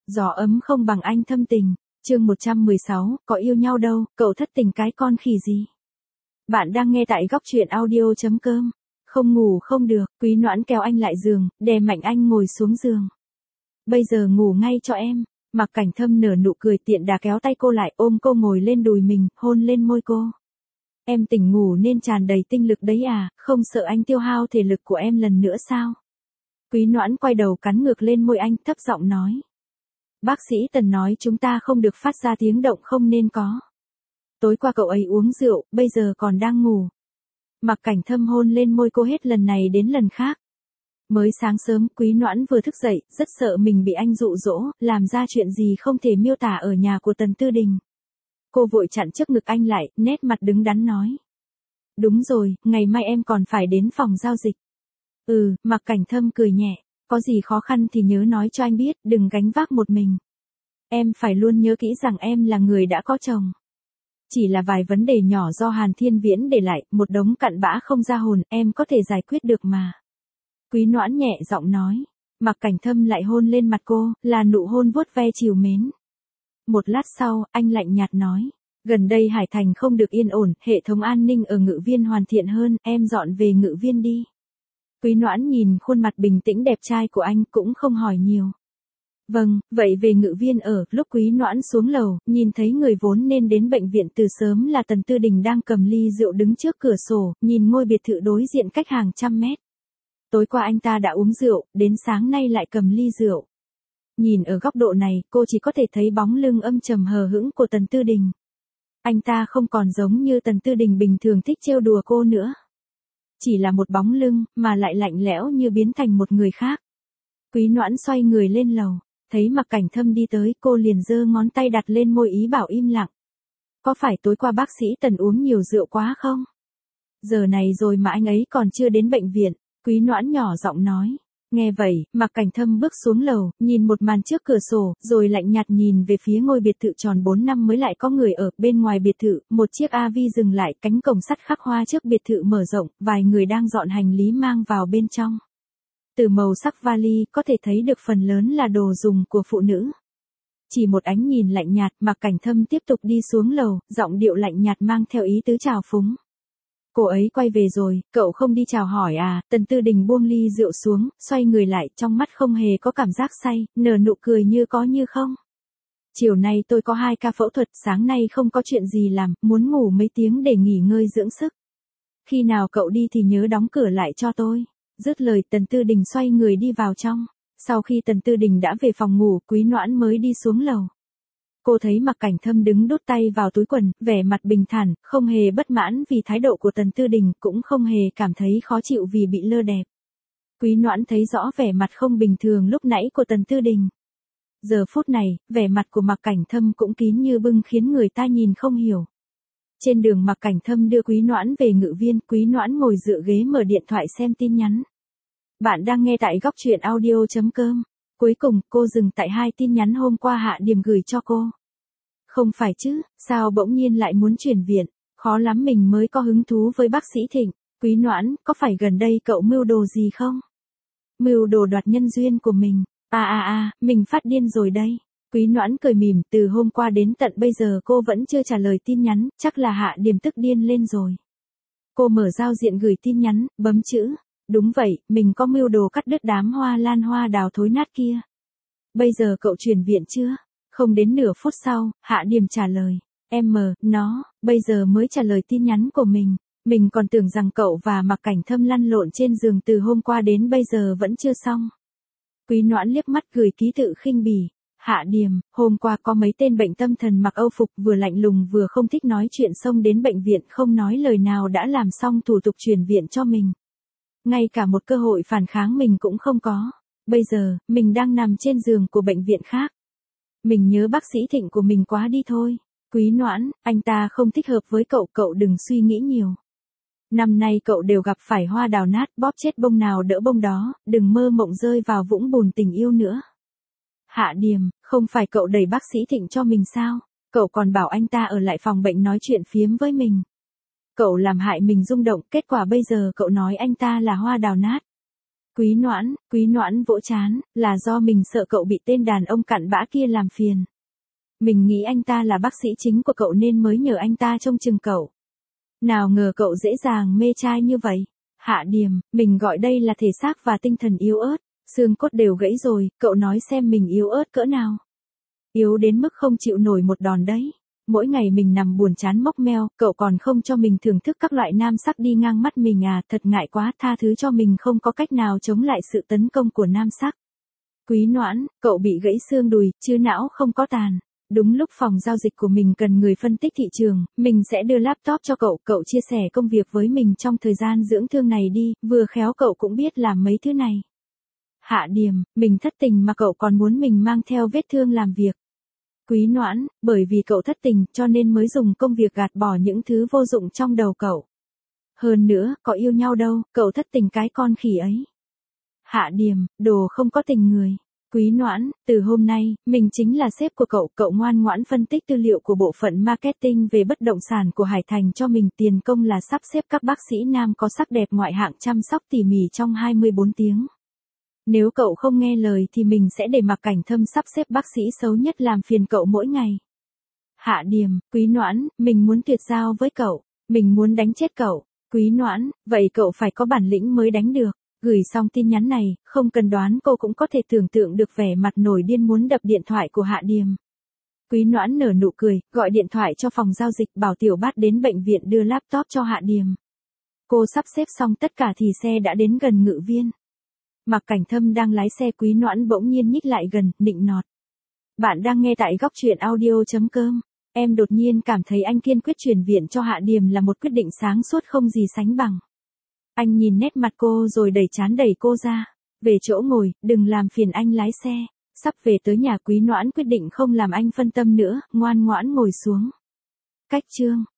Gió ấm không bằng anh thâm tình. Chương 116, có yêu nhau đâu, cậu thất tình cái con khỉ gì. Bạn đang nghe tại góc truyện audio.com. Không ngủ không được, Quý Noãn kéo anh lại giường, đè mạnh anh ngồi xuống giường. Bây giờ ngủ ngay cho em. Mặc Cảnh Thâm nở nụ cười tiện đà kéo tay cô lại, ôm cô ngồi lên đùi mình, hôn lên môi cô. Em tỉnh ngủ nên tràn đầy tinh lực đấy à, không sợ anh tiêu hao thể lực của em lần nữa sao? Quý Noãn quay đầu cắn ngược lên môi anh, thấp giọng nói. Bác sĩ Tần nói chúng ta không được phát ra tiếng động không nên có. Tối qua cậu ấy uống rượu, bây giờ còn đang ngủ. Mặc Cảnh Thâm hôn lên môi cô hết lần này đến lần khác. Mới sáng sớm, Quý Noãn vừa thức dậy, rất sợ mình bị anh dụ dỗ, làm ra chuyện gì không thể miêu tả ở nhà của Tần Tư Đình. Cô vội chặn trước ngực anh lại, nét mặt đứng đắn nói. Đúng rồi, ngày mai em còn phải đến phòng giao dịch. Mặc Cảnh Thâm cười nhẹ, có gì khó khăn thì nhớ nói cho anh biết, đừng gánh vác một mình. Em phải luôn nhớ kỹ rằng em là người đã có chồng. Chỉ là vài vấn đề nhỏ do Hàn Thiên Viễn để lại, một đống cặn bã không ra hồn, em có thể giải quyết được mà. Quý Noãn nhẹ giọng nói. Mặc Cảnh Thâm lại hôn lên mặt cô, là nụ hôn vuốt ve trìu mến. Một lát sau, anh lạnh nhạt nói. Gần đây Hải Thành không được yên ổn, hệ thống an ninh ở Ngự Viên hoàn thiện hơn, em dọn về Ngự Viên đi. Quý Noãn nhìn khuôn mặt bình tĩnh đẹp trai của anh cũng không hỏi nhiều. Vâng, vậy về Ngự Viên ở, lúc Quý Noãn xuống lầu, nhìn thấy người vốn nên đến bệnh viện từ sớm là Tần Tư Đình đang cầm ly rượu đứng trước cửa sổ, nhìn ngôi biệt thự đối diện cách hàng trăm mét. Tối qua anh ta đã uống rượu, đến sáng nay lại cầm ly rượu. Nhìn ở góc độ này, cô chỉ có thể thấy bóng lưng âm trầm hờ hững của Tần Tư Đình. Anh ta không còn giống như Tần Tư Đình bình thường thích trêu đùa cô nữa. Chỉ là một bóng lưng, mà lại lạnh lẽo như biến thành một người khác. Quý Noãn xoay người lên lầu, thấy Mặc Cảnh Thâm đi tới, cô liền giơ ngón tay đặt lên môi ý bảo im lặng. Có phải tối qua bác sĩ Tần uống nhiều rượu quá không? Giờ này rồi mà anh ấy còn chưa đến bệnh viện, Quý Noãn nhỏ giọng nói. Nghe vậy, Mặc Cảnh Thâm bước xuống lầu, nhìn một màn trước cửa sổ, rồi lạnh nhạt nhìn về phía ngôi biệt thự tròn 4 năm mới lại có người ở. Bên ngoài biệt thự, một chiếc AV dừng lại, cánh cổng sắt khắc hoa trước biệt thự mở rộng, vài người đang dọn hành lý mang vào bên trong. Từ màu sắc vali, có thể thấy được phần lớn là đồ dùng của phụ nữ. Chỉ một ánh nhìn lạnh nhạt, Mặc Cảnh Thâm tiếp tục đi xuống lầu, giọng điệu lạnh nhạt mang theo ý tứ trào phúng. Cô ấy quay về rồi, cậu không đi chào hỏi à? Tần Tư Đình buông ly rượu xuống, xoay người lại, trong mắt không hề có cảm giác say, nở nụ cười như có như không. Chiều nay tôi có 2 ca phẫu thuật, sáng nay không có chuyện gì làm, muốn ngủ mấy tiếng để nghỉ ngơi dưỡng sức. Khi nào cậu đi thì nhớ đóng cửa lại cho tôi. Dứt lời, Tần Tư Đình xoay người đi vào trong. Sau khi Tần Tư Đình đã về phòng ngủ, Quý Noãn mới đi xuống lầu. Cô thấy Mặc Cảnh Thâm đứng đút tay vào túi quần, vẻ mặt bình thản, không hề bất mãn vì thái độ của Tần Tư Đình, cũng không hề cảm thấy khó chịu vì bị lơ đẹp. Quý Noãn thấy rõ vẻ mặt không bình thường lúc nãy của Tần Tư Đình. Giờ phút này, vẻ mặt của Mặc Cảnh Thâm cũng kín như bưng khiến người ta nhìn không hiểu. Trên đường Mặc Cảnh Thâm đưa Quý Noãn về Ngự Viên, Quý Noãn ngồi dựa ghế mở điện thoại xem tin nhắn. Bạn đang nghe tại góc truyện audio.com. Cuối cùng, cô dừng tại 2 tin nhắn hôm qua Hạ Điềm gửi cho cô. Không phải chứ, sao bỗng nhiên lại muốn chuyển viện, khó lắm mình mới có hứng thú với bác sĩ Thịnh. Quý Noãn, có phải gần đây cậu mưu đồ gì không? Mưu đồ đoạt nhân duyên của mình. Mình phát điên rồi đây. Quý Noãn cười mỉm, từ hôm qua đến tận bây giờ cô vẫn chưa trả lời tin nhắn, chắc là Hạ Điềm tức điên lên rồi. Cô mở giao diện gửi tin nhắn, bấm chữ. Đúng vậy, mình có mưu đồ cắt đứt đám hoa lan hoa đào thối nát kia. Bây giờ cậu chuyển viện chưa? Không đến nửa phút sau, Hạ Điềm trả lời. Nó, bây giờ mới trả lời tin nhắn của mình. Mình còn tưởng rằng cậu và Mặc Cảnh Thâm lăn lộn trên giường từ hôm qua đến bây giờ vẫn chưa xong. Quý Noãn liếc mắt gửi ký tự khinh bỉ. Hạ Điềm, hôm qua có mấy tên bệnh tâm thần mặc âu phục vừa lạnh lùng vừa không thích nói chuyện xông đến bệnh viện không nói lời nào đã làm xong thủ tục chuyển viện cho mình. Ngay cả một cơ hội phản kháng mình cũng không có. Bây giờ, mình đang nằm trên giường của bệnh viện khác. Mình nhớ bác sĩ Thịnh của mình quá đi thôi. Quý Noãn, anh ta không thích hợp với cậu, cậu đừng suy nghĩ nhiều. Năm nay cậu đều gặp phải hoa đào nát, bóp chết bông nào đỡ bông đó, đừng mơ mộng rơi vào vũng bùn tình yêu nữa. Hạ Điềm, không phải cậu đẩy bác sĩ Thịnh cho mình sao? Cậu còn bảo anh ta ở lại phòng bệnh nói chuyện phiếm với mình. Cậu làm hại mình rung động, kết quả bây giờ cậu nói anh ta là hoa đào nát. Quý Noãn vỗ trán, là do mình sợ cậu bị tên đàn ông cặn bã kia làm phiền. Mình nghĩ anh ta là bác sĩ chính của cậu nên mới nhờ anh ta trông chừng cậu. Nào ngờ cậu dễ dàng mê trai như vậy. Hạ Điềm, mình gọi đây là thể xác và tinh thần yếu ớt, xương cốt đều gãy rồi, cậu nói xem mình yếu ớt cỡ nào. Yếu đến mức không chịu nổi một đòn đấy. Mỗi ngày mình nằm buồn chán mốc meo, cậu còn không cho mình thưởng thức các loại nam sắc đi ngang mắt mình à, thật ngại quá, tha thứ cho mình không có cách nào chống lại sự tấn công của nam sắc. Quý Noãn, cậu bị gãy xương đùi, chứ não không có tàn. Đúng lúc phòng giao dịch của mình cần người phân tích thị trường, mình sẽ đưa laptop cho cậu chia sẻ công việc với mình trong thời gian dưỡng thương này đi, vừa khéo cậu cũng biết làm mấy thứ này. Hạ Điềm, mình thất tình mà cậu còn muốn mình mang theo vết thương làm việc. Quý Noãn, bởi vì cậu thất tình cho nên mới dùng công việc gạt bỏ những thứ vô dụng trong đầu cậu. Hơn nữa, có yêu nhau đâu, cậu thất tình cái con khỉ ấy. Hạ Điềm, đồ không có tình người. Quý Noãn, từ hôm nay, mình chính là sếp của cậu ngoan ngoãn phân tích tư liệu của bộ phận marketing về bất động sản của Hải Thành cho mình, tiền công là sắp xếp các bác sĩ nam có sắc đẹp ngoại hạng chăm sóc tỉ mỉ trong 24 tiếng. Nếu cậu không nghe lời thì mình sẽ để Mạc Cảnh Thâm sắp xếp bác sĩ xấu nhất làm phiền cậu mỗi ngày. Hạ Điềm, Quý Noãn, mình muốn tuyệt giao với cậu, mình muốn đánh chết cậu. Quý Noãn, vậy cậu phải có bản lĩnh mới đánh được. Gửi xong tin nhắn này, không cần đoán cô cũng có thể tưởng tượng được vẻ mặt nổi điên muốn đập điện thoại của Hạ Điềm. Quý Noãn nở nụ cười, gọi điện thoại cho phòng giao dịch bảo Tiểu Bát đến bệnh viện đưa laptop cho Hạ Điềm. Cô sắp xếp xong tất cả thì xe đã đến gần Ngự Viên. Mạc Cảnh Thâm đang lái xe, Quý Noãn bỗng nhiên nhích lại gần, nịnh nọt. Bạn đang nghe tại góc truyện audio.com. Em đột nhiên cảm thấy anh kiên quyết chuyển viện cho Hạ Điềm là một quyết định sáng suốt không gì sánh bằng. Anh nhìn nét mặt cô rồi đẩy trán đẩy cô ra. Về chỗ ngồi, đừng làm phiền anh lái xe. Sắp về tới nhà, Quý Noãn quyết định không làm anh phân tâm nữa, ngoan ngoãn ngồi xuống. Cách chương